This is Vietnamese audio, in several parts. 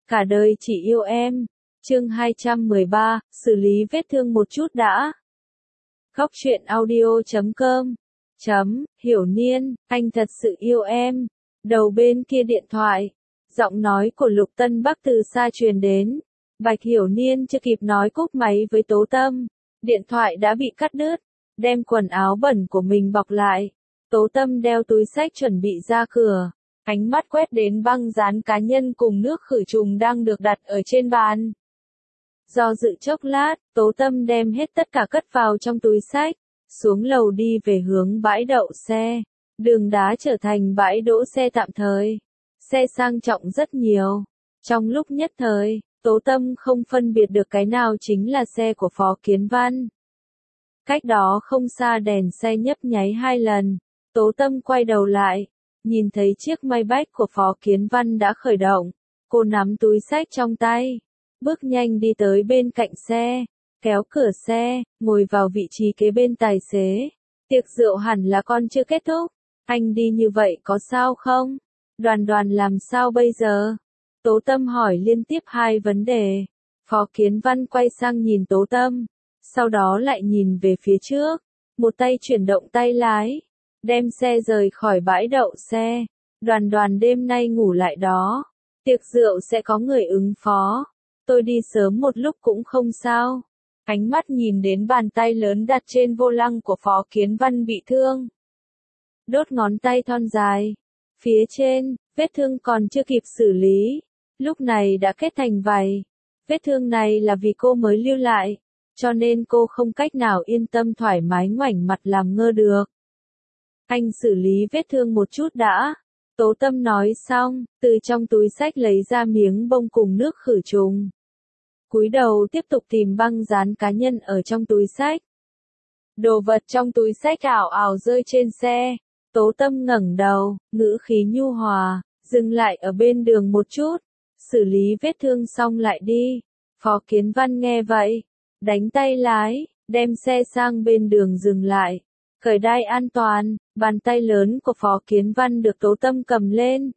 Cả đời chỉ yêu em. Chương 213, xử lý vết thương một chút đã. Góc truyện audio.com. Hiểu Niên, anh thật sự yêu em. Đầu bên kia điện thoại, giọng nói của Lục Tân Bắc từ xa truyền đến. Bạch Hiểu Niên chưa kịp nói cúp máy với Tố Tâm, điện thoại đã bị cắt đứt. Đem quần áo bẩn của mình bọc lại, Tố Tâm đeo túi xách chuẩn bị ra cửa. Ánh mắt quét đến băng dán cá nhân cùng nước khử trùng đang được đặt ở trên bàn. Do dự chốc lát, Tố Tâm đem hết tất cả cất vào trong túi xách, xuống lầu đi về hướng bãi đậu xe. Đường đá trở thành bãi đỗ xe tạm thời. Xe sang trọng rất nhiều. Trong lúc nhất thời, Tố Tâm không phân biệt được cái nào chính là xe của Phó Kiến Văn. Cách đó không xa đèn xe nhấp nháy 2 lần. Tố Tâm quay đầu lại, nhìn thấy chiếc Maybach của Phó Kiến Văn đã khởi động. Cô nắm túi xách trong tay, bước nhanh đi tới bên cạnh xe, kéo cửa xe, ngồi vào vị trí kế bên tài xế. Tiệc rượu hẳn là còn chưa kết thúc. Anh đi như vậy có sao không? Đoàn Đoàn làm sao bây giờ? Tố Tâm hỏi liên tiếp 2 vấn đề. Phó Kiến Văn quay sang nhìn Tố Tâm, sau đó lại nhìn về phía trước, một tay chuyển động tay lái, đem xe rời khỏi bãi đậu xe. Đoàn Đoàn đêm nay ngủ lại đó. Tiệc rượu sẽ có người ứng phó. Tôi đi sớm một lúc cũng không sao. Ánh mắt nhìn đến bàn tay lớn đặt trên vô lăng của Phó Kiến Văn bị thương. Đốt ngón tay thon dài. Phía trên, vết thương còn chưa kịp xử lý. Lúc này đã kết thành vảy. Vết thương này là vì cô mới lưu lại, cho nên cô không cách nào yên tâm thoải mái ngoảnh mặt làm ngơ được. Anh xử lý vết thương một chút đã. Tố Tâm nói xong, từ trong túi xách lấy ra miếng bông cùng nước khử trùng. Cúi đầu tiếp tục tìm băng dán cá nhân ở trong túi xách. Đồ vật trong túi xách ảo ảo rơi trên xe. Tố Tâm ngẩng đầu, ngữ khí nhu hòa, dừng lại ở bên đường một chút. Xử lý vết thương xong lại đi. Phó Kiến Văn nghe vậy, đánh tay lái, đem xe sang bên đường dừng lại. Cởi đai an toàn, bàn tay lớn của Phó Kiến Văn được Tố Tâm cầm lên.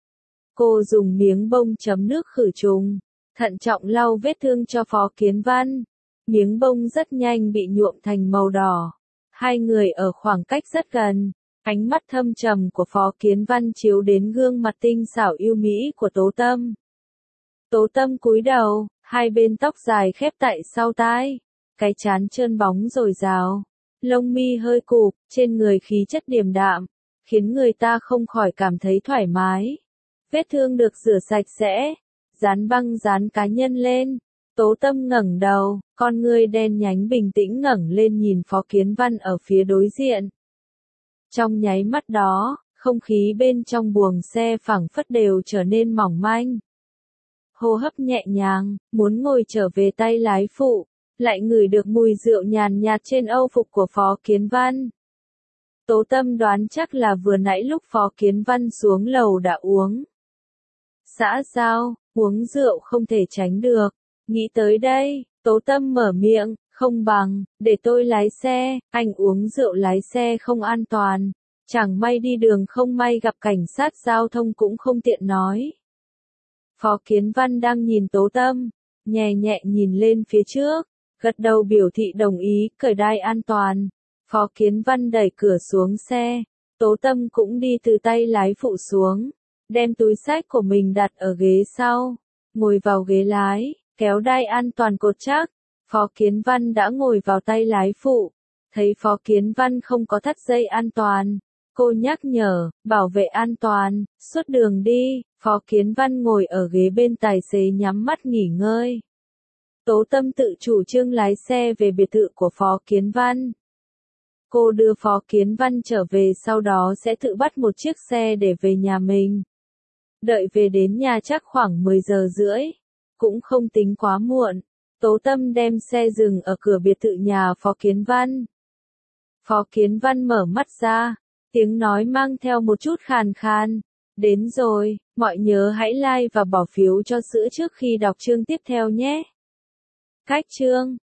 Cô dùng miếng bông chấm nước khử trùng, thận trọng lau vết thương cho Phó Kiến Văn. Miếng bông rất nhanh bị nhuộm thành màu đỏ. Hai người ở khoảng cách rất gần. Ánh mắt thâm trầm của Phó Kiến Văn chiếu đến gương mặt tinh xảo yêu mỹ của Tố Tâm. Tố Tâm cúi đầu, hai bên tóc dài khép tại sau tai, cái trán trơn bóng dồi dào, lông mi hơi cụp, trên người khí chất điềm đạm, khiến người ta không khỏi cảm thấy thoải mái. Vết thương được rửa sạch sẽ, dán băng dán cá nhân lên. Tố Tâm ngẩng đầu, con ngươi đen nhánh bình tĩnh ngẩng lên nhìn Phó Kiến Văn ở phía đối diện. Trong nháy mắt đó, không khí bên trong buồng xe phảng phất đều trở nên mỏng manh. Hô hấp nhẹ nhàng, muốn ngồi trở về tay lái phụ, lại ngửi được mùi rượu nhàn nhạt trên âu phục của Phó Kiến Văn. Tố Tâm đoán chắc là vừa nãy lúc Phó Kiến Văn xuống lầu đã uống. Xã giao, uống rượu không thể tránh được. Nghĩ tới đây, Tố Tâm mở miệng, không bằng, để tôi lái xe, anh uống rượu lái xe không an toàn. Chẳng may đi đường không may gặp cảnh sát giao thông cũng không tiện nói. Phó Kiến Văn đang nhìn Tố Tâm, nhẹ nhẹ nhìn lên phía trước, gật đầu biểu thị đồng ý, cởi đai an toàn. Phó Kiến Văn đẩy cửa xuống xe, Tố Tâm cũng đi từ tay lái phụ xuống, đem túi xách của mình đặt ở ghế sau, ngồi vào ghế lái, kéo đai an toàn cột chắc. Phó Kiến Văn đã ngồi vào tay lái phụ, thấy Phó Kiến Văn không có thắt dây an toàn. Cô nhắc nhở, bảo vệ an toàn, suốt đường đi. Phó Kiến Văn ngồi ở ghế bên tài xế nhắm mắt nghỉ ngơi. Tố Tâm tự chủ trương lái xe về biệt thự của Phó Kiến Văn. Cô đưa Phó Kiến Văn trở về sau đó sẽ tự bắt một chiếc xe để về nhà mình. Đợi về đến nhà chắc khoảng 10 giờ rưỡi, cũng không tính quá muộn. Tố Tâm đem xe dừng ở cửa biệt thự nhà Phó Kiến Văn. Phó Kiến Văn mở mắt ra, tiếng nói mang theo một chút khàn khàn. Đến rồi, mọi nhớ hãy like và bỏ phiếu cho sữa trước khi đọc chương tiếp theo nhé. Cách chương